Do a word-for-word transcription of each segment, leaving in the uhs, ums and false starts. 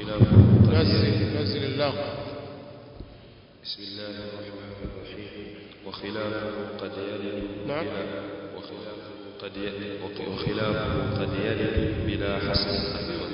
وخلافه نزل نزل اللغو. بسم الله الرحمن الرحيم. وخلافه قد يلد نعم. بلا وخلافه قد يلد وخلافه قد يلد بلا حصر أيضا.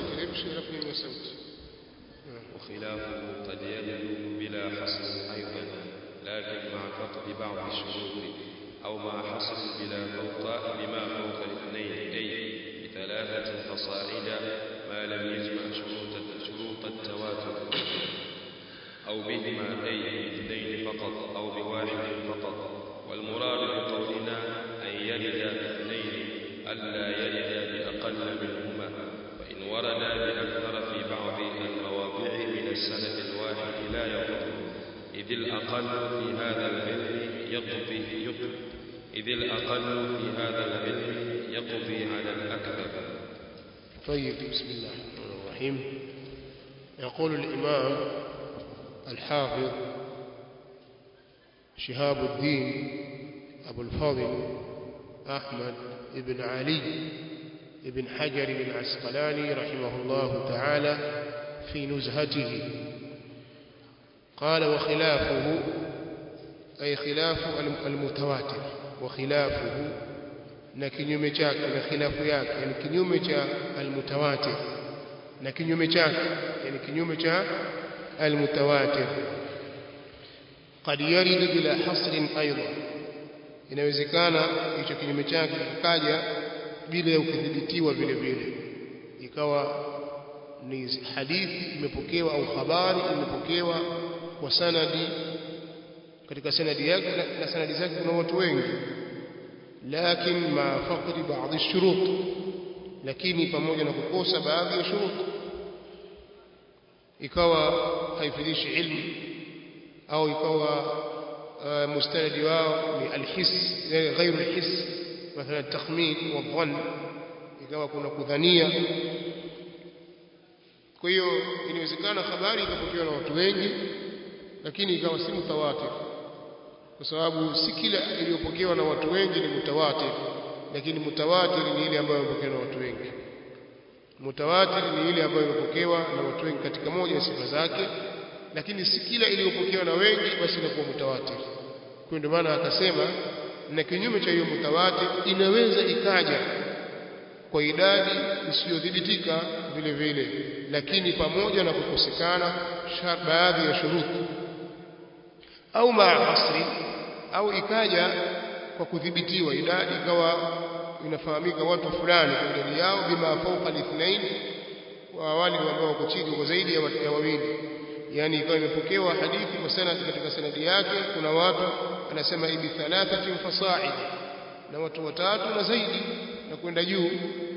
وخلافه قد يلد بلا حصر أيضا، لكن مع فقد بعض الشروط، أو مع حصر بلا فوق بما فوق الاثنين، أي بثلاثة فصاعدا ما لم يجمع شروط شروط التواتر، أو بهما أي باثنين فقط أو بواحد فقط. والمراد بقولنا أن يلد باثنين ألا يلد بأقل منهما، فإن ورد بأكثر في بعض المواضع من السند الواحد لا يضر، إذ الأقل في هذا العلم يقضي إذ الأقل في هذا العلم يقضي على الأكثر. طيب، بسم الله الرحمن الرحيم. يقول الإمام الحافظ شهاب الدين أبو الفضل أحمد بن علي بن حجر بن عسقلاني رحمه الله تعالى في نزهته قال: وخلافه أي خلاف المتواتر، وخلافه na kinyume chake, na khilafu yake, yani kinyume cha almutawatir, na kinyume chake, yani kinyume cha almutawatir. Qad yarid bila hasrin aidan, inawezekana hicho kinyume chake kikaja bila ya kudhibitiwa vile vile, ikawa ni hadithi imepokewa au habari imepokewa kwa sanadi, katika sanadi yake na sanadi zake kuna watu wengi, lakini ma faqdi baadhi ash-shurut, lakini pamoja na kukosa baadhi ya shurut, ikawa haifidishi ilmu, au ikawa mustanadi wao ni alhis ghairu alhis, mathalan takhmin wa dhann, ikawa kuna kudhania. Kwa hiyo inawezekana habari ikapokewa na watu wengi lakini ikawa si mutawatir, kwa sababu si kila iliyopokewa na watu wengi ni mutawatir, lakini mutawatir ni ile ambayo imepokewa na watu wengi. Mutawatir ni ile ambayo imepokewa na watu wengi katika moja ya sifa zake, lakini si kila iliyopokewa na wengi basi inakuwa mutawatir. Kwa ndio maana akasema, na kinyume cha hiyo mutawatir inaweza ikaja kwa idadi isiyodhibitika vile vile, lakini pamoja na kukosekana baadhi ya shuruti, au maa asri, au ikaja kwa kudhibitiwa idadi, ikawa inafahamika watu fulani kwa idadi yao, bima fawqa al-ithnain, wa wale ambao wako chini kwa zaidi ya wawili, yani ikawa imepokewa hadithi kwa sanad, katika sanadi yake kuna watu anasema ibi thalathatin fasa'id, na watu watatu na zaidi na kwenda juu,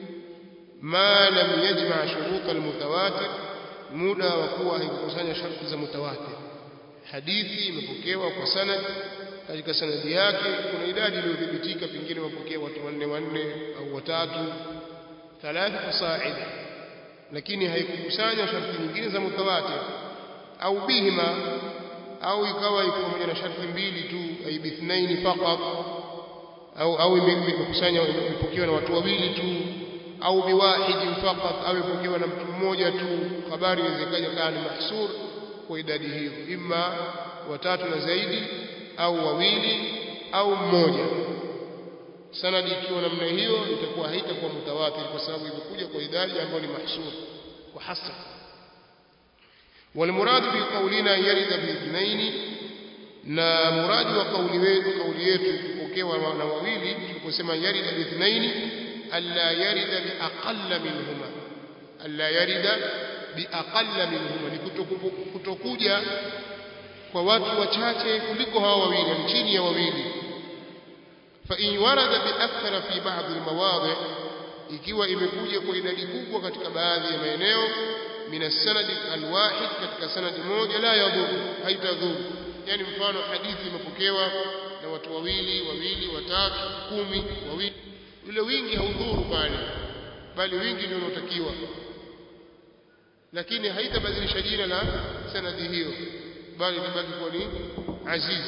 ma lam yajma' shurut al-mutawatir, muda wa kuwa haikukusanya sharti za mutawatir. Hadithi imepokewa kwa sanad, katika sanadi yake kuna idadi iliyodhibitika, pengine wapokea watu wanne wanne au watatu, thalatha fasaid, lakini haikukusanya sharti nyingine za mutawatir. Au bihima, au ikawa iko pamoja na sharti mbili tu, ay bithnaini faqat, au au imekusanya imepokewa na watu wawili tu, au biwahidin faqat, au imepokewa na mtu mmoja tu. Habari inawezekana kama ni mahsur kwa idadi hiyo, imma watatu na zaidi, au wawili au mmoja. Sanadi ikiwa namna hiyo itakuwa haitakuwa mutawatir, kwa sababu imekuja kwa idadi ambayo ni mahsur kwa hasr. Walmurad bi qawlina yarida bi ithnain, na muradi wa kauli wetu kauli yetu kupokewa na wawili, tuliposema yarida bi ithnain, alla yarida bi aqalla minhuma, alla yarida bi aqalla minhuma, ni kutokuja kwa watu wachache kuliko hao wawili, ni chini ya wawili. Fa in warada bi akthara fi ba'd al-mawadi', ikiwa imekuja kwa idadi kubwa katika baadhi ya maeneo, min as-sanad al-wahid, katika sanadi moja, la yadhuru, haitadhuru. Yani mfano hadithi imepokewa na watu wawili wawili watatu kumi wawili, ule wingi haudhuru pale, bali wingi ndio unaotakiwa, lakini haitabadilisha jina la sanadi hiyo, bali libaki kwa ni aziz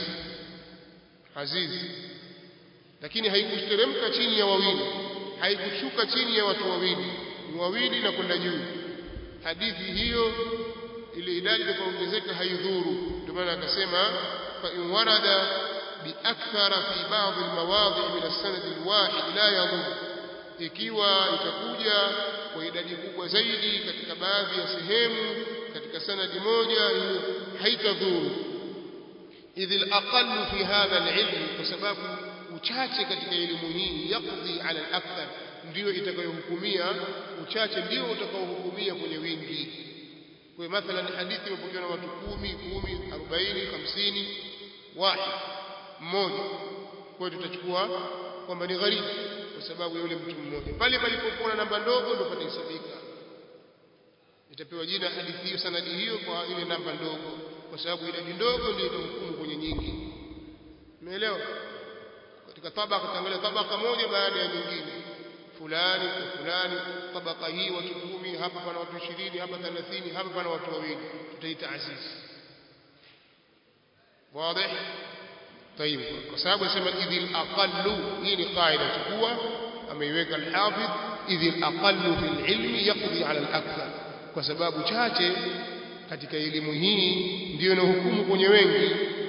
aziz, lakini haikuteremka chini ya wawili, haikushuka chini ya watu wawili, ni wawili na kwenda juu. hadithi hiyo ile idadi ikaongezeka haidhuru. Ndio maana akasema fa in warada bi akthara fi ba'd al-mawadhi' min as-sanad al-wahid la yadhur, ikiwa itakuja kwa idadi kubwa zaidi katika baadhi ya sehemu katika sanadi moja, hiyo haitadhuru. idhil aqallu fi hadha al-ilm, kwa sababu uchache katika elimu hii yaqdi ala al-akthar, ndio itakayohukumia uchache, ndio utakaohukumia kwenye wingi. Kwa mathalan hadithi imepokewa na watu kumi, kumi, arobaini, hamsini, wahid mmoja, kwa hiyo tutachukua kwamba ni gharibu kwa sababu ya yule mtu mmoja. Pale palipokuwa na namba ndogo ndio patahesabika, itapewa jina hadithi hiyo, sanadi hiyo kwa ile namba ndogo, kwa sababu idadi ndogo ndio itahukumu kwenye nyingi. Umeelewa? Katika tabaka tangalia tabaka moja baada ya nyingine, fulani kwa fulani, tabaka hii watu kumi, hapa pana watu ishirini, hapa thelathini, hapa pana watu wawili, tutaita aziz. Wazi? طيب, kwa sababu nasema idhil aqallu, hii ni qaida chukua ameiweka al-Hafidh, idhil aqallu fil ilmi yaqdi ala al-akthar, kwa sababu chache katika elimu hii ndio inahukumu kwenye wengi.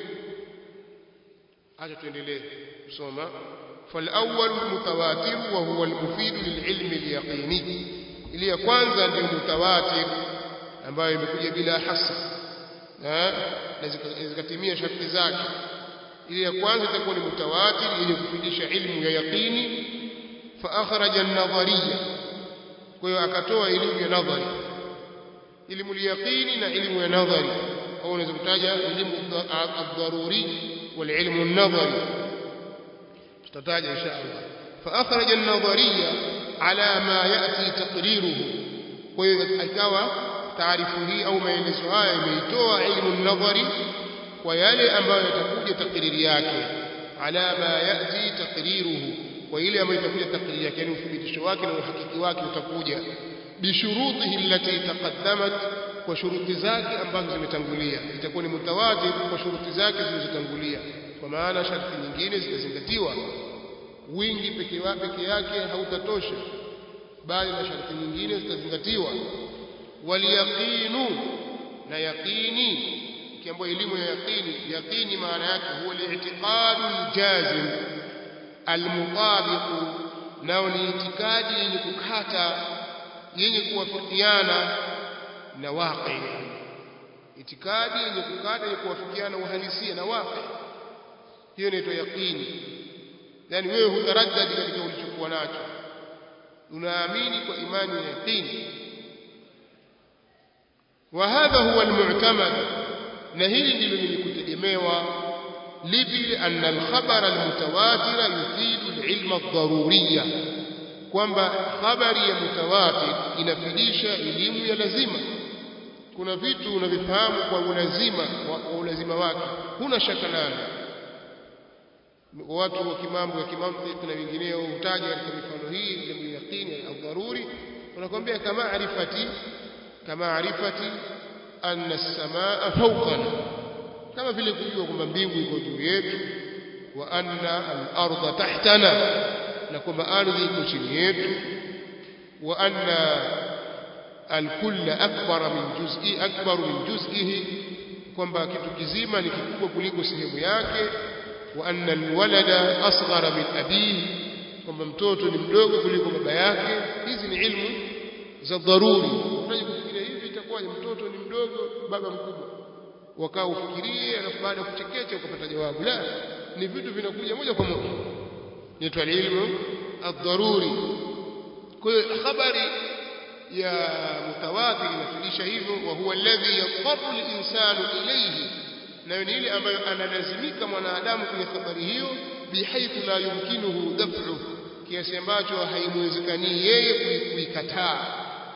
acha tuendelee kusoma. فالأول المتواتر وهو المفيد للعلم اليقيني, ile ya kwanza ndio mutawatir ambayo imekuja bila hasa na zikatimia sharti zake. Ile ya kwanza itakuwa ni mutawatir yenye kufundisha ilmu ya yaqini. Fa akhraja an-nadhariyya, kwa hiyo akatoa elimu ya nadhari, elimu ya yaqini na elimu ya nadhari, au unaweza kutaja elimu ad-daruri wal ilmu an-nadhari, tutataja insha Allah. Fa akhraja an-nadhariyya ala ma yati taqriruhu, kwa hiyo ikawa taarifu hii au maelezo haya imeitoa elimu an-nadhari kwa yale ambayo yatakuja takriri yake, ala ma yati taqriruhu, kwa ile ambayo itakuja takriri yake, yani uthibitisho wake na uhakiki wake utakuja, bishurutihi allati taqaddamat, kwa shuruti zake ambazo zimetangulia. Itakuwa ni mutawatir kwa shuruti zake zilizotangulia, kwa maana sharti nyingine zitazingatiwa. Wingi peke peke yake hautatosha, bali na sharti nyingine zitazingatiwa. Waliyaqinu, na yaqini, kiambo elimu ya yaqini, yaqini maana yake huwa al-i'tiqadu al-jazim al-mutabiq, nao ni itikadi yenye kukata, yenye kuwafikiana na waqi, itikadi yenye kukata, yenye kuwafikiana uhalisia na waqi, hiyo inaitwa yaqini. Yani wewe hutaraddadi katika ulichokuwa nacho, unaamini kwa imani ya yaqini. Wa hadha huwa al-mu'tamad, na hili ndilo lenye kutegemewa. Lipi? anna al-khabara al-mutawatir yufidu al-ilma ad-daruriyya, kwamba habari ya mutawatir inafidisha elimu ya lazima. Kuna vitu unavifahamu kwa ulazima wa ulazima wake, huna shaka nalo. Watu wa kimambo ya kimantiki na wengineo hutaja katika mifano hii ile yaqini au dharuri, wanakuambia kama arifati kama arifati anna as-samaa fawqana, kama vile kujua kwamba mbingu iko juu yetu, wa anna al-ardha tahtana, na kwamba ardhi iko chini yetu, wa anna al-kull akbar min juz'i akbar min juz'ihi, kwamba kitu kizima ni kikubwa kuliko sehemu yake, wa anna al-walada asghara min abihi, kwamba mtoto ni mdogo kuliko baba yake. Hizi ni ilmu za dharuri. Unajua kufikiria hivi itakuwa mtoto ni mdogo baba mkubwa, wakaa ufikirie, alafu baada ya kuchekecha ukapata jawabu. La, ni vitu vinakuja moja kwa moja, inaitwa ilmu ad-daruri. Kwa hiyo habari ya mutawatir inafundisha hivyo. Wa huwa alladhi yadhharu al-insanu ilayhi, na ni ile ambayo analazimika mwanadamu kwenye habari hiyo, bihaithu la yumkinuhu daf'u, kiasi ambacho haimwezekani yeye kuikataa.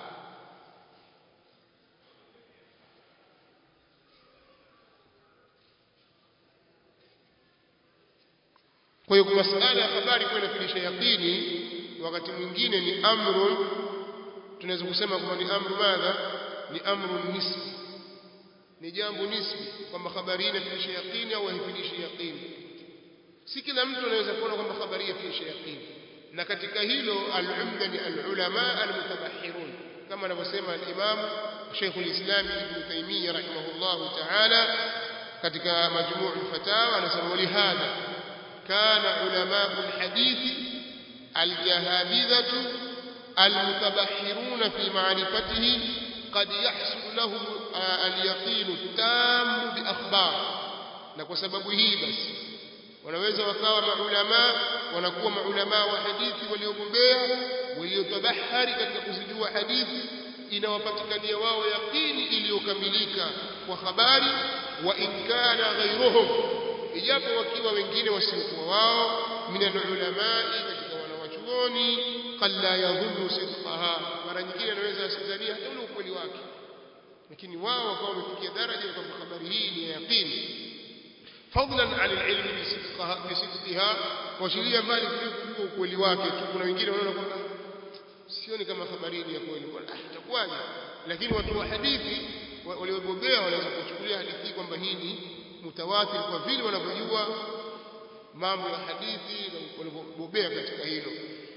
Kwa hiyo kwa masala ya habari kwa inafundisha yaqini, wakati mwingine ni amrun, tunaweza kusema kwamba ni amru madha, ni amrun nisbi, ni jambo nisbi, kwamba habari hii inafundisha yaqini au haifundishi yaqini. Si kila mtu anaweza kuona kwamba habari hii inafundisha yaqini, na katika hilo al-umda ni al-ulama al-mutabahhirun, kama anavyosema al-Imam Sheikh al-Islam Ibn Taymiyyah rahimahullah ta'ala katika majmuu' al-fatawa anasema lihadha kana ulama al-hadith al-jahabidhah al-mutabahhirun fi ma'rifatihi qad yahsul lahum al-yaqin at-tam bi akhbar. Na kwa sababu hii basi wanaweza wakawa maulama, wanakuwa maulama wa hadithi waliobobea, waliotabahari katika kuzijua hadithi, inawapatikania wao yaqini iliyokamilika kwa habari, wa in kana ghayruhum, ijapo wakiwa wengine wasiokuwa wao, min al-ulama, katika wanawachuoni, qalla yadhunnu sidqaha, mara nyingine anaweza asidhania hata ule ukweli wake, lakini wao wakawa wamefikia daraja kwamba habari hii ni yaqini, fadlan ala alilm bisidqiha bisidqiha, washiria mbali kuliko ukweli wake tu. Kuna wengine wanaona kwamba sioni kama habari ni ya kweli, ah itakuwaje? Lakini watu wa hadithi waliobobea wanaweza kuchukulia hadithi kwamba hii ni mutawatir kwa vile wanavyojua mambo ya hadithi na waliobobea katika hilo.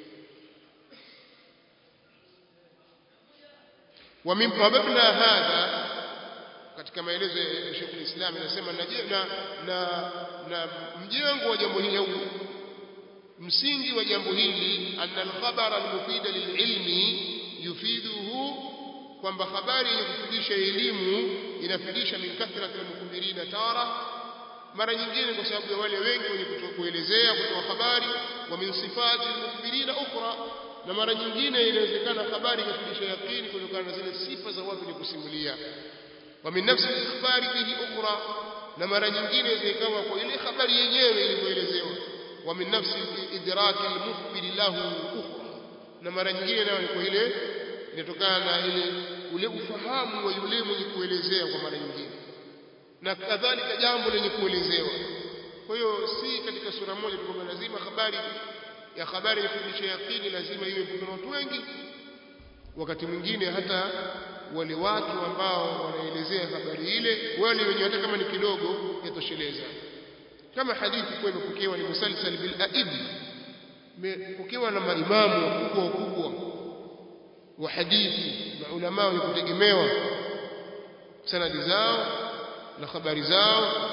wa min mabna hadha, katika maelezo ya Sheikh al-Islam anasema na na na mjengo wa jambo hili au msingi wa jambo hili, anna al-khabara al-mufida lil-ilmi yufiduhu, kwamba habari yenye kufundisha elimu inafundisha min kathrati al-mukbirina tara, mara nyingine kwa sababu ya wale wengi wenye kutokuelezea kutoa habari, wa min sifati al-mukbirina ukhra, na mara nyingine inawezekana habari ikafundisha yaqini kutokana na zile sifa za watu wenye kusimulia, wa min nafsi al-ikhbari bihi ukhra, na mara nyingine ikawa kwa ile habari yenyewe ilivyoelezewa, wa min nafsi idraki al-mukhbir lahu ukhra, na mara nyingine nayo kwa ile inatokana na ile ule ufahamu wa yule mwenye kuelezea kwa mara nyingine, na kadhalika jambo lenye kuelezewa. Kwa hiyo si katika sura moja tu kwamba lazima habari ya habari ifundishe yaqini lazima iwe kwa watu wengi. Wakati mwingine hata wale watu ambao wanaelezea habari ile, wale wenye hata kama ni kidogo yatosheleza. Kama hadithi kwa imepokewa ni musalsal bil aib, imepokewa na maimamu wakubwa wakubwa wa hadithi, maulama wenye kutegemewa sanadi zao na habari zao,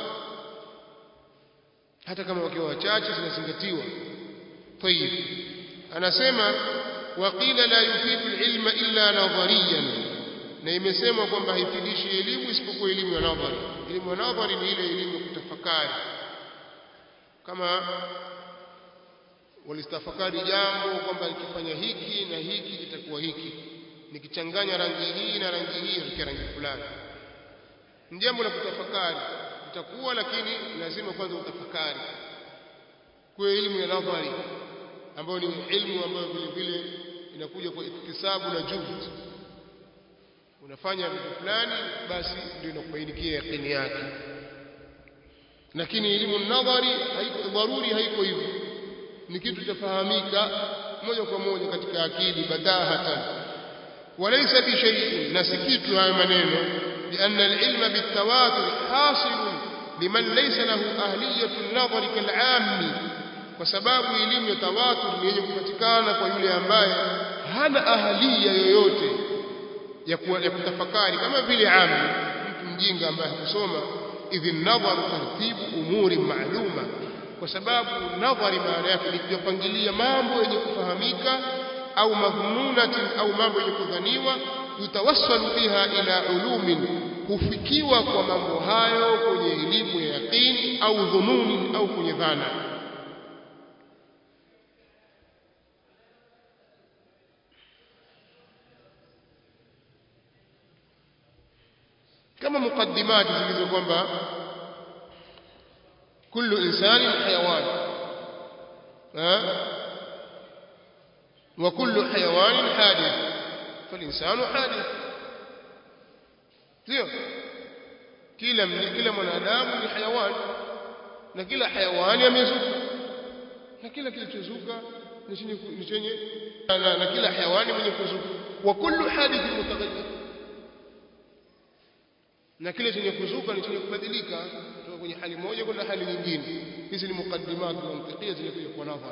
hata kama wakiwa wachache zinazingatiwa. Tayib, anasema waqila la yufidu al-ilma illa nadhariyan, na imesemwa kwamba haifidishi elimu isipokuwa elimu ya nadhari. Elimu ya nadhari ni ile elimu ya kutafakari, kama walistafakari jambo kwamba ikifanya hiki na hiki kitakuwa hiki, nikichanganya rangi hii na rangi hii itakuwa rangi fulani. Ni jambo la kutafakari itakuwa, lakini lazima kwanza utafakari. Kwa elimu ya nadhari ambayo ni elimu ambayo vile vile inakuja kwa iktisabu na juhud, unafanya vitu fulani basi ndio inakubainikia yaqini yake. Lakini elimu nadhari haiko dharuri, haiko hivyo, ni kitu chafahamika moja kwa moja katika akili badahatan, walaysa bi shay'in, na si kitu haya maneno, lianna al-ilma bitawatur hasilun liman laysa lahu ahliyatu an-nadhari kal-'ammi, kwa sababu elimu ya tawatur ni yenye kupatikana kwa yule ambaye hana ahaliya yoyote ya kutafakari kama vile ami, mtu mjinga ambaye hakusoma. idhi nadharu tartibu umuri ma'luma, kwa sababu nadhari maana yake ni kupangilia mambo yenye kufahamika, au madhmunatin, au mambo yenye kudhaniwa, yutawassalu biha ila ulumin, hufikiwa kwa mambo hayo kwenye elimu ya yaqini, au dhununi, au kwenye dhana. kama mukaddimati zilizo kwamba kullu insani hayawan, wa kullu hayawanin hadith, falinsanu hadith. Sio kila kila mwanadamu ni hayawan, na kila hayawani amezuka, na kila kilichozuka ni chenye, na kila hayawani mwenye kuzuka. Wa kullu hadithin mutaghayyir, na kile chenye kuzuka ni chenye kubadilika kutoka kwenye hali moja kwenda hali nyingine. Hizi ni muqaddimat mantiqiyya zinakuja kwa nadhar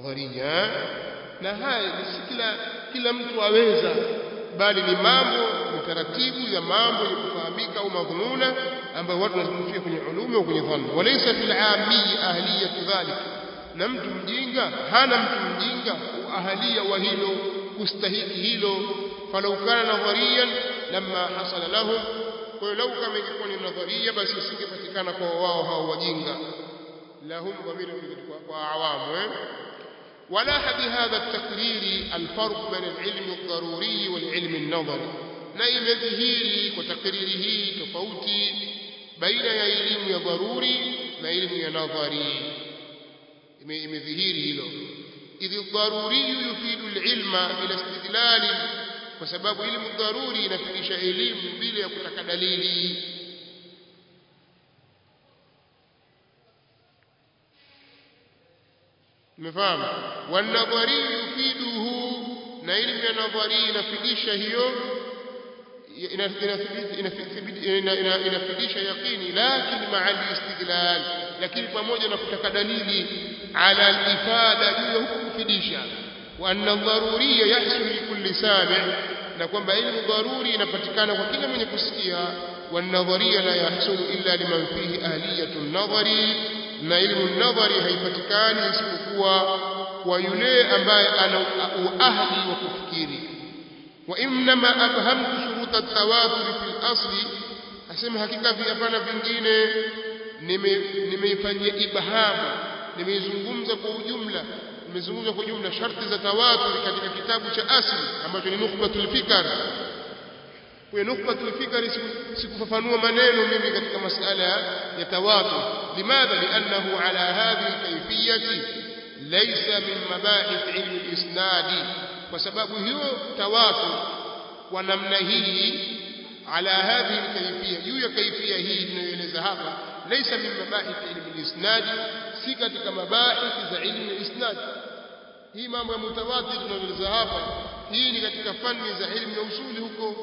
nadharia, na haya si kila kila mtu aweza, bali ni mambo ni taratibu ya mambo ya kufahamika au madhununa ambayo watu wanazungumzia kwenye ulumu au kwenye dhanna. Walaysa fil aami ahliyatu dhalik, na mtu mjinga hana mtu mjinga ahalia wa hilo kustahiki hilo. Falau kana nadhariyan lamma hasala lahum, kwa hiyo lau kama ingekuwa ni nadharia basi isingepatikana kwa wao hao wajinga. Lahum dhamiri kwa awamu eh ولاح بهذا التقرير الفرق بين العلم الضروري والعلم النظري، na imedhihiri kwa takriri hii tofauti baina ya elimu ya dharuri na elimu ya nadhari. Imedhihiri hilo, idh dharuri yufidu alilma bila istidlal, kwa sababu elimu dharuri inafundisha elimu bila ya kutaka dalili. Mfahamu? Wanadhari yufiduhu, na elimu ya nadhari inafidisha hiyo, inafidisha yaqini, lakini ma'a al-istidlal, lakini pamoja na kutaka dalili ala al-ifada juu ya kufidisha. Wa anna dharuriyya yahsul li kulli sami', na kwamba elimu dharuri inapatikana kwa kila mwenye kusikia. Wa nadhariyya la yahsul illa liman fihi ahliyatu an-nadhari, na elimu nadhari haipatikani isipokuwa kwa yule ambaye ana ahli wa kufikiri. Wa inma abhamtu shurut at-tawatur fi al-asli, asema hakika hapana vingine nimeifanyia ibhamu, nimeizungumza kwa ujumla, nimezungumza kwa ujumla sharti za tawatur katika kitabu cha asli ambacho ni Nukhbatul Fikr. Kwa Nukhbatul Fikr sikufafanua maneno mimi katika masala ya tawatur. Limadha? Li'annahu ala hadhihi al-kayfiyyati laysa min mabahith ilm al-isnad, kwa sababu hiyo tawatur kwa namna hii, ala hadhihi al-kayfiyya, juu ya kaifia hii tunayoeleza hapa, laysa min mabahith ilm al-isnad, si katika mabahith za ilm al-isnad. Hii mambo ya mutawatir tunayoeleza hapa, hii ni katika fani za ilmu ya usuli huko,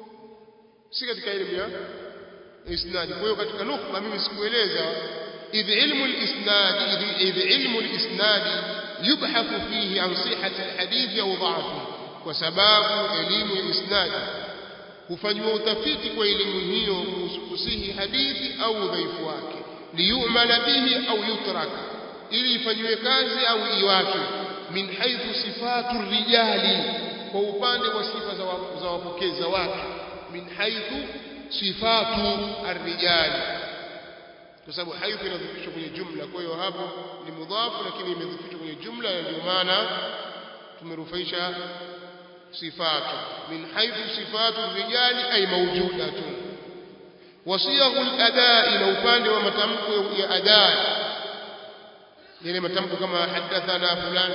si katika elimu ya isnad. Kwa hiyo katika nukhba mimi sikueleza idh ilmu al-isnad idh ilmu al-isnad yubhathu fihi an sihhati al-hadith au dha'fi, kwa sababu elimu ya isnad hufanywa utafiti kwa elimu hiyo kusihi hadithi au udhaifu wake, liyumala bihi au yutrak, ili ifanywe kazi au iwachwe. Min haythu sifatu rijali, kwa upande wa sifa za wapokeza wake. Min haythu sifatu ar-rijali, kwa sababu haythu inadhifishwa kwenye jumla, kwa hiyo hapo ni mudhafu lakini imedhifishwa kwenye jumla, ndio maana tumerufaisha sifatu. Min haythu sifatu ar-rijali ay mawjudatun. Wasiyaghu al-adai, na upande wa matamko ya adai, yale matamko kama hadathana fulan,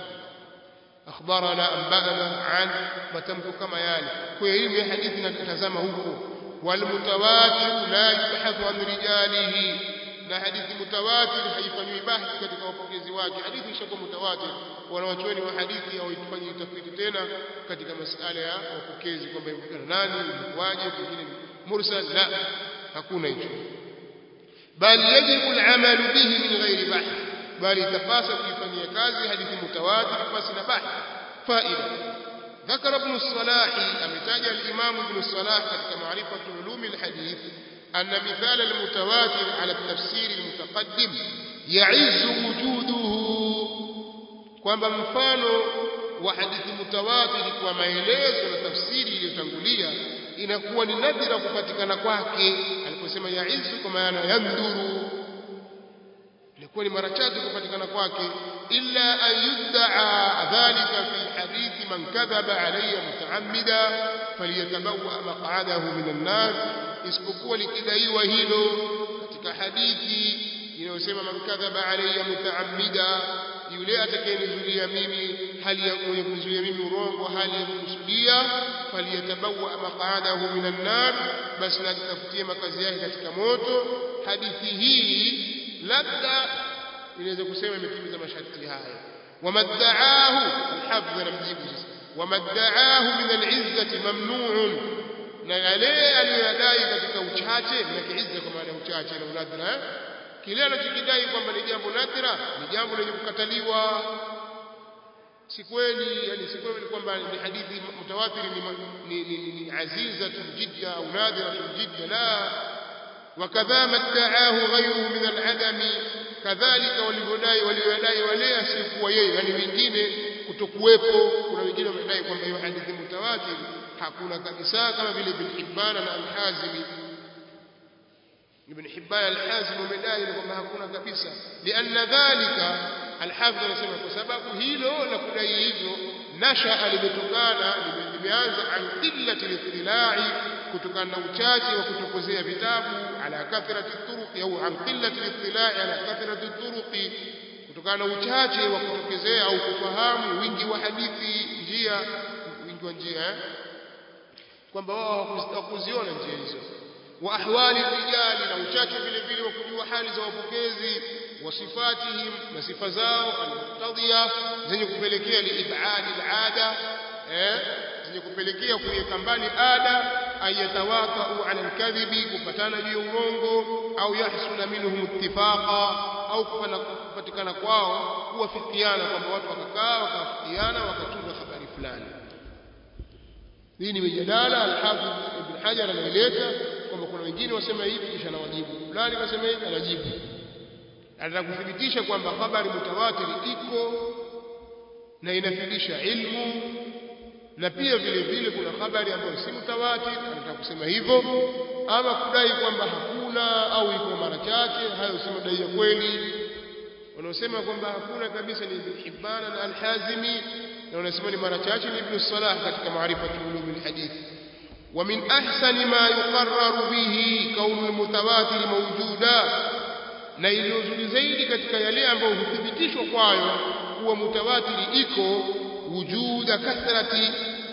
akhbarana, anba'ana, an, matamko kama yale. Kwa hiyo hii hadithi inatazama huko. Wal mutawatir la yubhathu an rijalihi, na hadithi mutawatir haifanywi bahthi katika wapokezi wake. Hadithi ishakuwa mutawatir, wanawachuoni wa hadithi hawaifanyi tafiti tena katika masala ya wapokezi kwamba imepokana nani, ilikuwaje, pengine mursal, la, hakuna hicho. Bal yajibu al-amal bihi min ghairi bahth, bali itapasa kuifanyia kazi hadithi mutawatir basi na bahth. Faida: ذكر ابن الصلاح، أمتاج الإمام ابن الصلاح كتك معرفة علوم الحديث، أن مثال المتواتر على التفسير المتقدم يعز وجوده، kwamba mfano wa hadithi mutawatir kwa maelezo na tafsiri iliyotangulia inakuwa ni nadhira kupatikana kwake. Aliposema yaizu kwa maana yanduru, inakuwa ni mara chache kupatikana kwake. Illa an yudda'a dhalika fi hadithi man kadhaba alayya mutaammida falyatabawwa maq'adahu minan nar, isipokuwa likidaiwa hilo katika hadithi inayosema man kadhaba alayya mutaammida, yule atakayenizulia mimi hali ya kunizulia mimi urongo hali ya kukusudia, falyatabawwa maq'adahu minan nar, basi najitafutie makazi yake katika moto. Hadithi hii labda inaweza kusema imetimiza masharti haya. Wamadda'ahu al-hafdh namjibu sasa, wamadda'ahu min al-izzati mamnu'un, na yale aliyodai katika uchache, na kiizza kwa maana uchache na unadra, kile anachokidai kwamba ni jambo nadra ni jambo lenye kukataliwa. si kweli yani si kweli kwamba ni hadithi mutawatir ni ni, ni, ni aziza jidda au nadira jidda la wakadha matta'ahu ghayruhu min al-adam kadhalika walivyodai waliodai wale asikuwa yeye yani wengine kutokuwepo kuna wengine wamedai kwamba hiyo hadithi mutawatir hakuna kabisa kama vile Ibn Hibban na Al-Hazimi Ibn Hibban Al-Hazimi wamedai kwamba hakuna kabisa lianna dhalika Al-Hafidh anasema kwa sababu hilo la kudai hivyo nasha limetokana limeanza an qillati al-ittila'i kutokana na uchache wa kutokozea vitabu ala kathrati turuqi au an qillati al-ittila'i ala kathrati turuqi kutokana na uchache wa kutokezea au kufahamu wingi wa hadithi njia wingi wa njia eh? kwamba wao hawakuziona njia hizo wa ahwali rijali na uchache vile vile wa kujua hali za wapokezi wa sifatihim na sifa zao al-muqtadhiya zenye kupelekea liibadi al-ada eh zenye kupelekea kuweka mbali ada ayatawaqa'u 'ala al-kadhibi kupatana juu ya urongo au yahsuna minhum ittifaqa au kupatikana kwao kuwafikiana kwamba watu wakakaa wakafikiana wakatunga habari fulani. Hii ni mjadala al-Hafidh Ibn Hajar anaeleza kwamba kuna wengine wasema hivi kisha anawajibu fulani kasema hivi anajibu anataka kuthibitisha kwamba habari mutawatir iko na inafidisha ilmu na pia vile vile kuna habari ambayo si mutawatir anataka kusema hivyo ama kudai kwamba hakuna au iko mara chache hayo si madai ya kweli wanaosema kwamba hakuna kabisa ni Ibn Hibban na Al-Hazimi na wanasema ni mara chache ni Ibn Salah katika maarifatu ulum al-hadith ومن أحسن ما يقرر به كون المتواتر موجودا na iliyozuri zaidi katika yale ambayo huthibitishwa kwayo kuwa mutawatiri iko wujuda kathrati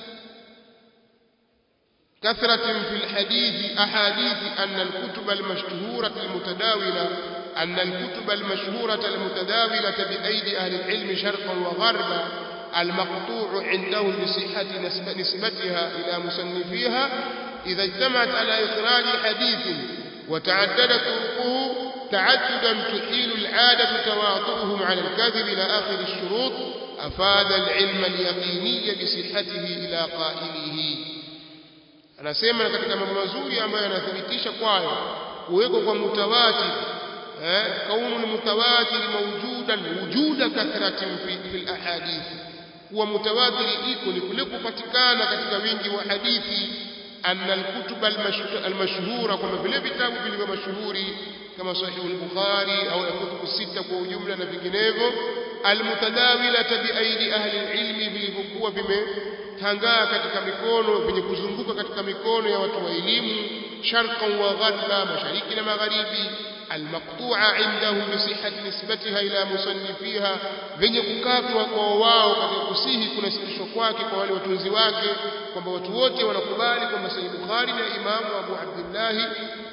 kathratin fil hadithi ahadithi anna al-kutub al-mashhura al-mutadawila anna al-kutub al-mashhura al-mutadawila bi aidi ahli al-ilm sharqan wa gharban المقطوع عندهم بصحة نسبتها إلى مصنفيها إذا اجتمعت على إخراج حديث وتعددت طرقه تعددا تحيل العادة تواطؤهم على الكذب إلى آخر الشروط أفاد العلم اليقيني بصحته إلى قائله أنا سيما katika mambo mazuri ambayo yanathibitisha kwayo kuweko kwa mutawatir eh kaunu mutawatir mawjudan wujuda kathratin fi al-ahadith huwa mutawatiri iko ni kule kupatikana katika wingi wa hadithi anna al-kutub al-mashhura kama vile vitabu vilivyo mashuhuri kama sahih al-bukhari au al-kutub sita kwa ujumla na vinginevyo al-mutadawila bi aidi ahli al-ilmi vilivyokuwa vimetangaa katika mikono vyenye kuzunguka katika mikono ya watu wa elimu sharqan wa gharba mashariki na magharibi المقطوعة عندهم بصحة نسبتها إلى مصنفيها venye kukatwa kwa wao katika kusihi kunasibishwa kwake kwa wale watunzi wake kwamba watu wote wanakubali kwamba Sahih Bukhari na Imam Abu Abdullah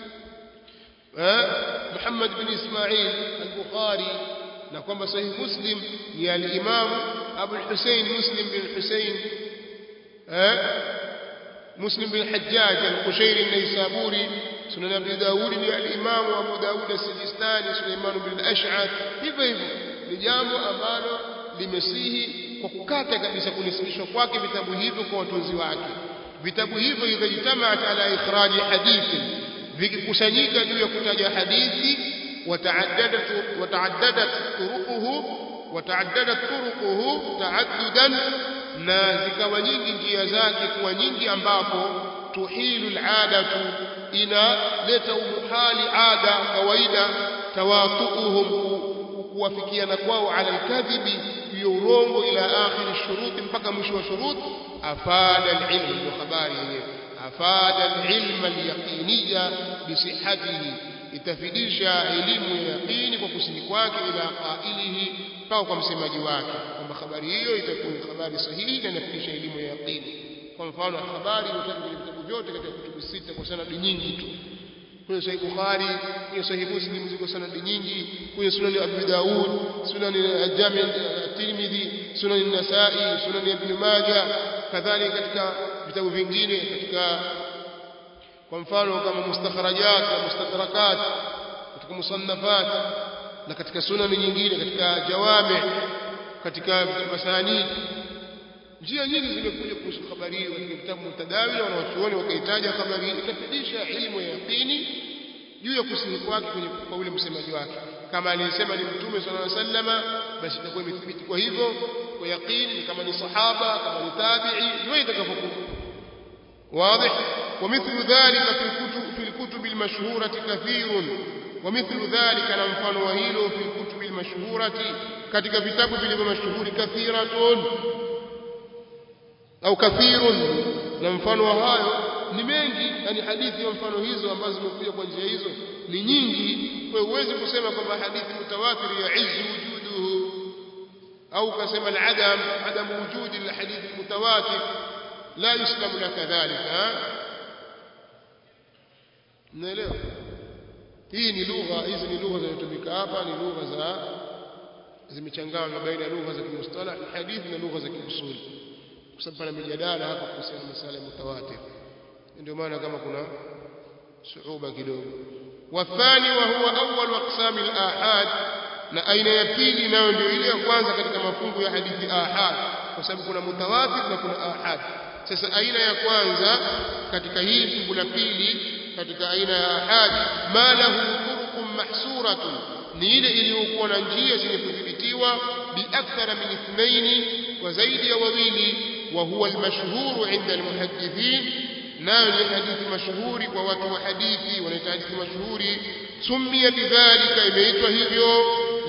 Muhammad bin Ismail al-Bukhari na kwamba Sahih Muslim ni al-Imam Abu al-Husayn Muslim bin Husayn Muslim bin Hajjaj al-Qushayri an-Naysaburi Sunan Abi Dawud ni al-Imam Abu Dawud as-Sijistani Sulaiman bin al-Ash'ath hivyo hivyo ni jambo ambalo limesihi kwa kukata kabisa kunisibishwa kwake vitabu hivyo kwa watunzi wake vitabu hivyo vikajitamaat ala ikhraji hadithi vikikusanyika juu ya kutaja hadithi wataaddadat wataaddadat turuquhu wataaddadat turuquhu taaddudan na zikawa nyingi njia zake kuwa nyingi ambapo tuhilu al-adatu inaleta umuhali ada kawaida tawatuuhum kuwafikiana kwao ala al-kadhibi yurongo ila akhir ash-shurut mpaka mwisho wa shurut afada al-ilm wa habari yenyewe afada al-ilm al-yaqiniyya bi sihhatihi itafidisha elimu ya yaqini kwa kusini kwake ila qailihi mpaka kwa msemaji wake kwamba habari hiyo itakuwa ni habari sahihi na inafidisha elimu ya yaqini kwa mfano habari iliyotajwa kwenye vitabu vyote katika kutubu sita kwa sanadi nyingi tu kwenye Sahih Bukhari kwenye Sahih Muslim ziko sanadi nyingi kwenye Sunan Abi Daud Sunan al-Jami' at-Tirmidhi Sunan an-Nasa'i Sunan Ibn Majah kadhalika katika vitabu vingine katika kwa mfano kama mustakhrajat na mustadrakat katika musannafat na katika sunani nyingine katika jawami katika masanid. Njia nyingi zimekuja kuhusu habari hiyo katika vitabu mutadawi, na wanawachuoni wakaitaja habari hii ikafidisha elimu ya yaqini juu ya kusihi kwake kwenye kwa ule msemaji wake. Kama aliyesema ni Mtume sallallahu alaihi wasallam, basi itakuwa imethibiti kwa hivyo kwa yaqini. Kama ni sahaba, kama ni tabi'i, ndio itakapokuwa wazi. ومثل ذلك في الكتب في الكتب المشهورة كثير ومثل ذلك na mfano wa hilo fi kutubi almashhurati katika vitabu vilivyo mashuhuri kathiratun au kathirun, na mfano wa hayo ni mengi. Yani hadithi ya mfano hizo ambazo zimekuja kwa njia hizo ni nyingi. Kwa hiyo huwezi kusema kwamba hadithi mutawatir ya izzu wujuduhu au kasema al-adam adam wujudi al-hadith al-mutawatir la yuslamu laka dhalika. Naelewa hii ni lugha, hizi ni lugha zinazotumika hapa, ni lugha za zimechanganywa baina ya lugha za kimustalah hadithi na lugha za kiusuli, kwa sababu pana mijadala hapa kuhusiana na masuala ya mutawatir. Ndio maana kama kuna suuba kidogo. Wathani wa huwa awwal aqsam al-ahad, na aina ya pili nayo ndio ile ya kwanza katika mafungu ya hadithi ahad, kwa sababu kuna mutawatir na kuna ahad. Sasa aina ya kwanza katika hii fungu la pili katika aina ya ahad, ma lahu turuqun mahsuratun, ni ile iliyokuwa na njia zenye kudhibitiwa, bi akthara min ithnaini, wa zaidi ya wawili. Wa huwa al-mashhur 'inda al-muhaddithin, nayo ni hadithi mashuhuri kwa watu wa hadithi, wanaita hadithi mashuhuri. Summiya bidhalika, imeitwa hivyo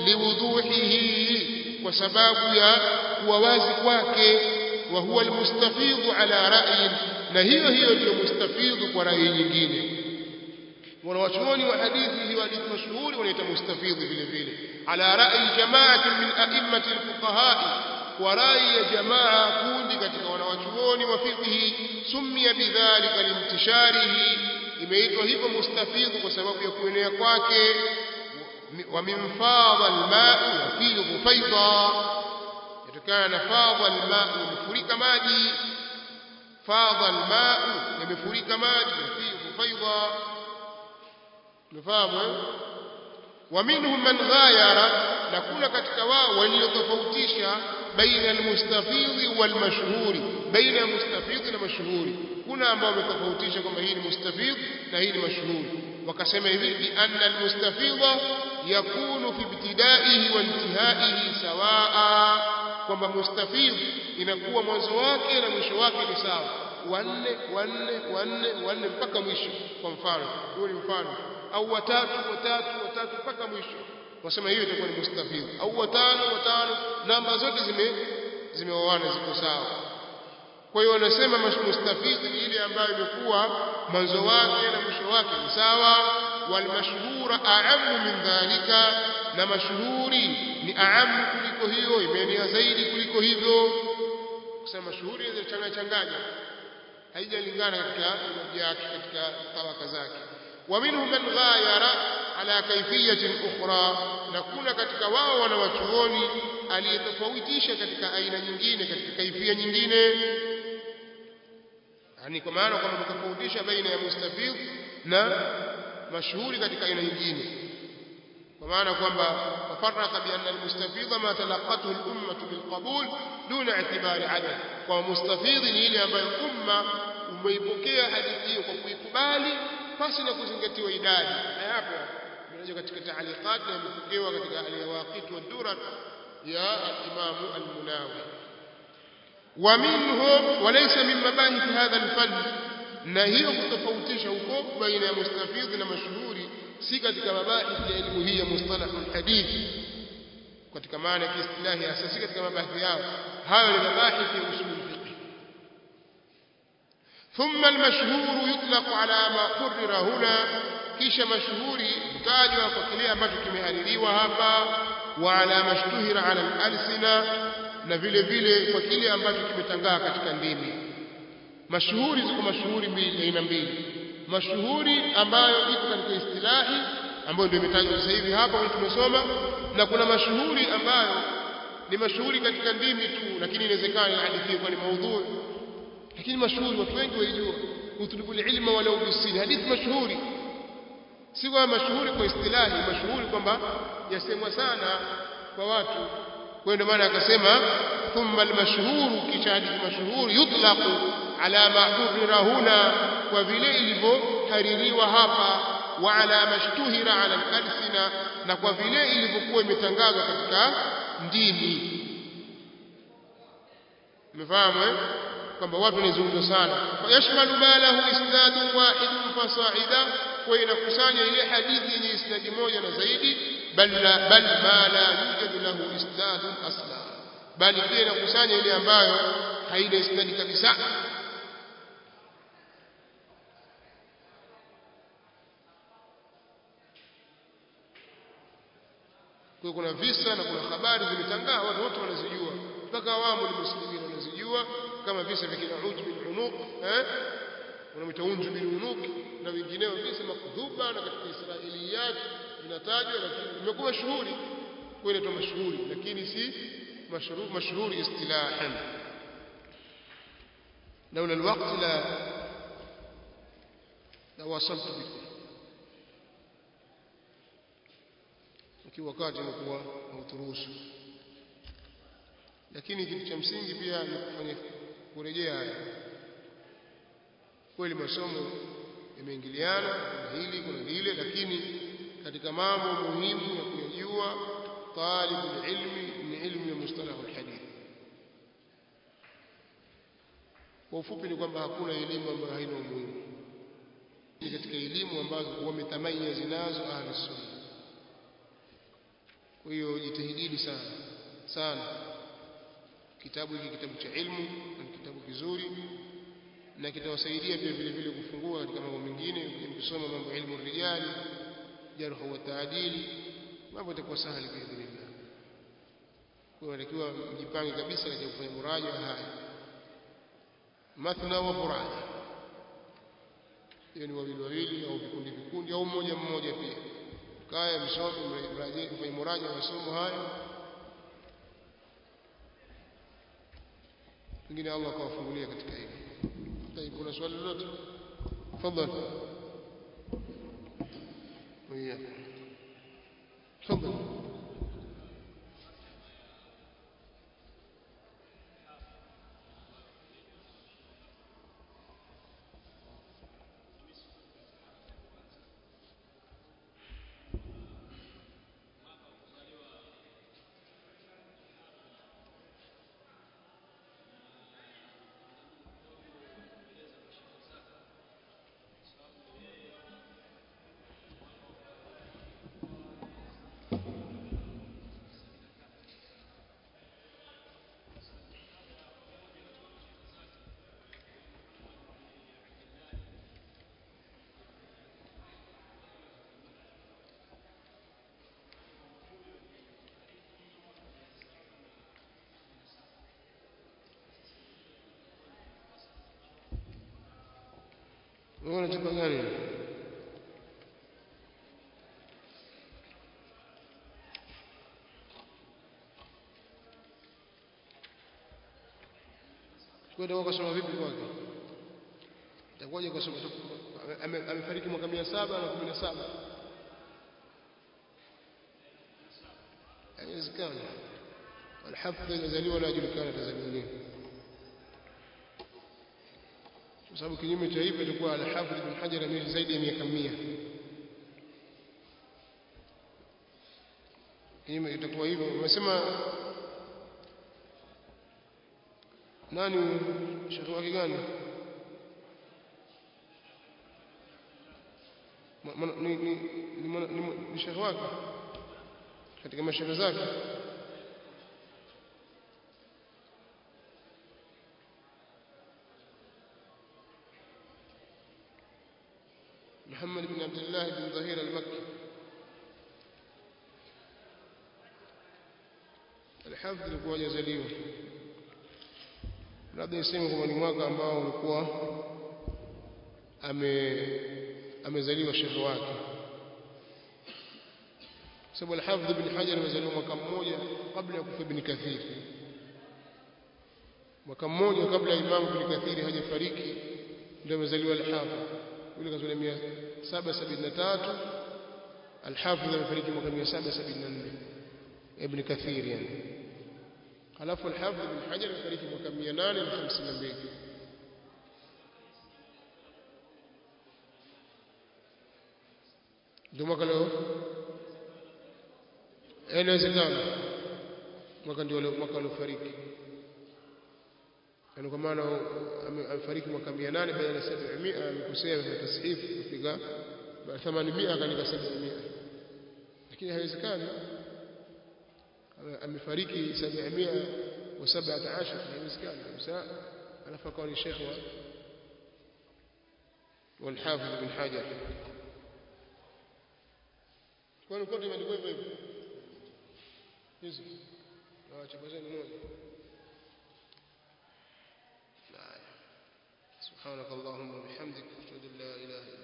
liwuduhihi, kwa sababu ya kuwa wazi kwake. Wa huwa al-mustafidhu ala ra'yin, na hiyo hiyo ndio mustafidhu kwa rai nyingine. wanawachuoni wa hadithi hiyo hadithi mashuhuri wanaita mustafidhi vile vile ala rai jamaatin min a'immati al-fuqaha, wa rai ya jamaa kundi katika wanawachuoni wa fiqhi. Summiya bidhalika limtisharihi, imeitwa hivyo mustafidhi kwa sababu ya kuenea kwake. Wa min fadha al-ma'u yafidhu faydha, yatokana na fadha al-ma'u, yamefurika maji. Fadha al-ma'u, yamefurika maji, yafidhu faydha. Mfahamu eh? Wa minhum man ghayara, na kuna katika wao waliotofautisha baina al-mustafidhi wal mashhuri, baina mustafidhi na mashhuri. Kuna ambao wametofautisha kwamba hii ni mustafidh na hii ni mashhuri, wakasema hivi bi anna al-mustafidha yakunu fi ibtidaihi wa intihaihi sawaa, kwamba mustafidh inakuwa mwanzo wake na mwisho wake ni sawa, wanne wanne wanne wanne mpaka mwisho. Kwa mfano huo ni mfano, au watatu watatu watatu mpaka mwisho, wasema hiyo itakuwa ni mustafidh. Au watano watano, namba zote zime zimeoana, ziko sawa. Kwa hiyo wanasema mustafidh ni ile ambayo imekuwa mwanzo wake na mwisho wake ni sawa. Wal mashhura a'ammu min dhalika, na mashhuri ni a'ammu kuliko hiyo, imeenea zaidi kuliko hivyo. Kusema mashhuri ile changanya changanya, haijalingana katika yake katika tabaka zake. ومنهم من غاير على كيفية أخرى, na kuna katika wao wanawachuoni aliyetofautisha katika aina nyingine, katika kaifia nyingine. Yani kwa maana kwamba kutofautisha baina ya mustafidh na mashhuri katika aina nyingine, kwa maana kwamba wafaraka bi anna al-mustafidha ma talaqathu al-ummah bil-qabul duna i'tibari adad, kwa mustafidh ni ile ambayo umma umeipokea hadithi hiyo kwa kuikubali pasi na kuzingatiwa idadi. Na hapo inaje katika taaliqat na imepokewa katika al-Yawaqit wa Durar ya al-Imam al-Munawi. Wa minhum wa laysa min mabahith hadha al-fann, na hiyo kutofautisha huko baina ya mustafidh na mashhuri si katika mabahith ya elimu hii ya mustalah al-hadith katika maana ya istilahi, asasi katika mabahith yao. Hayo ni mabahith ya usul al-fiqh. ثم المشهور يطلق على ما قرر هنا, kisha mashhuri hutajwa kwa kile ambacho kimehaririwa hapa. Wa ala mashtuhira ala al-alsina, na vile vile kwa kile ambacho kimetangaa katika ndimi. Mashhuri ziko mashhuri mbili, aina mbili. Mashhuri ambayo iko katika istilahi ambayo ndio imetajwa sasa hivi hapa tumesoma, na kuna mashhuri ambayo ni mashhuri katika ndimi tu, lakini inawezekana hadithi kwa ni maudhui, lakini mashhuri watu wengi waijua. Utulubul ilma walau bisini, hadithi mashhuri. Si kwa mashhuri kwa istilahi, mashhuri kwamba yasemwa sana kwa watu, kwa ndio maana akasema thumma al-mashhur, kisha hadithi mashhur yutlaqu ala ma hurira huna, kwa vile ilivyohaririwa hapa, wa ala mashtuhira ala al-alsina, na kwa vile ilivyokuwa imetangazwa katika ndimi. Mfahamu eh kwamba watu wanazungumza sana. Fayashmalu ma lahu isnadun wahidun fasaida, kwa inakusanya ile hadithi yenye isnadi moja na zaidi, bal la bal ma la yujadu lahu isnadun asla, bali pia inakusanya ile ambayo haina isnadi kabisa. Kwa kuna visa na kuna habari zimetangaa, watu wote wanazijua, mpaka awamu muslimina wanazijua, kama visa vya kina Uj bin Unuq eh wanamuita Unj bin Unuq na wengineo, visa makdhuba na katika Israiliyat vinatajwa, lakini imekuwa mashuhuri, kwa ile tu mashuhuri, lakini si mashhur mashhur istilahan. لولا الوقت لا لواصلت بكم، ikiwa wakati umekuwa hauturuhusu, lakini kitu cha msingi pia ni kufanya kurejea haya. Kweli masomo yameingiliana, kuna hili kuna lile, lakini katika mambo muhimu ya kujua talibul ilmi ni ilmu ya mustalahul hadith. Kwa ufupi ni kwamba hakuna elimu ambayo haina umuhimu, ni katika elimu ambazo wametamayiza nazo ahli sunna. Kwa hiyo jitahidini sana sana. Kitabu hiki kitabu cha ilmu ni kitabu kizuri, na kitawasaidia pia vile vile kufungua katika mambo mengine. Mkisoma mambo ya ilmu rijali, jarh wa taadili, mambo yatakuwa sahali biidhnillah. Kwa hiyo inatakiwa mjipange kabisa katika kufanya muraja haya, mathna wa furada, yani wawili wawili au vikundi vikundi au mmoja mmoja pia. Kaya msome mraje kufanya muraja wa masomo haya, pengine Allah akawafungulia katika hili. Tayeb, kuna swali lolote? Tafadhali. Wewe. Tafadhali. Wewe unataka gani? Kwa kusoma vipi kwake? Itakuwaje kusoma? Amefariki mwaka mia saba na kumi na saba. Haiwezekani. Al-Hafidh alizaliwa na julikana tazaliwa nini? Kwa sababu kinyume cha hivyo itakuwa Al-Hafidh ibn Hajar ameishi zaidi ya miaka mia. Kinyume itakuwa hivyo. Umesema nani shekhi wake gani? Ni ni ni shekhi wake katika mashairi zake. محمد بن عبد الله بن ظهير المكي. Al-Hafidh alikuwa hajazaliwa, labda iseme kwamba ni mwaka ambao ulikuwa ame amezaliwa shekhi wake, sababu Al-Hafidh ibn Hajar amezaliwa mwaka mmoja kabla ya kufa Ibn Kathir, mwaka mmoja kabla Imam Ibn Kathir hajafariki ndio amezaliwa Al-Hafidh. Yule kazaliwa mia saba sabini na tatu, Al-Hafidh amefariki mwaka mia saba sabini na nne, Ibn Kathir yani. halafu al-Hafidh Ibn Hajar amefariki mwaka mia nane na hamsini na mbili. ndio mwaka leo inawezekana mwaka ndio leo mwaka aliofariki, yani kwa maana amefariki mwaka mia nane baada ya sabini amekosea kwa tashifu kufika themanini akanika sabini, lakini haiwezekani amefariki sabini na saba عشر haiwezekani kabisa. alafu akawa ni sheikh wa والحافظ ابن حجر kwani kote imeandikwa hivyo hivyo hizo waacha bazeni moja. سبحانك اللهم وبحمدك اشهد ان لا اله الا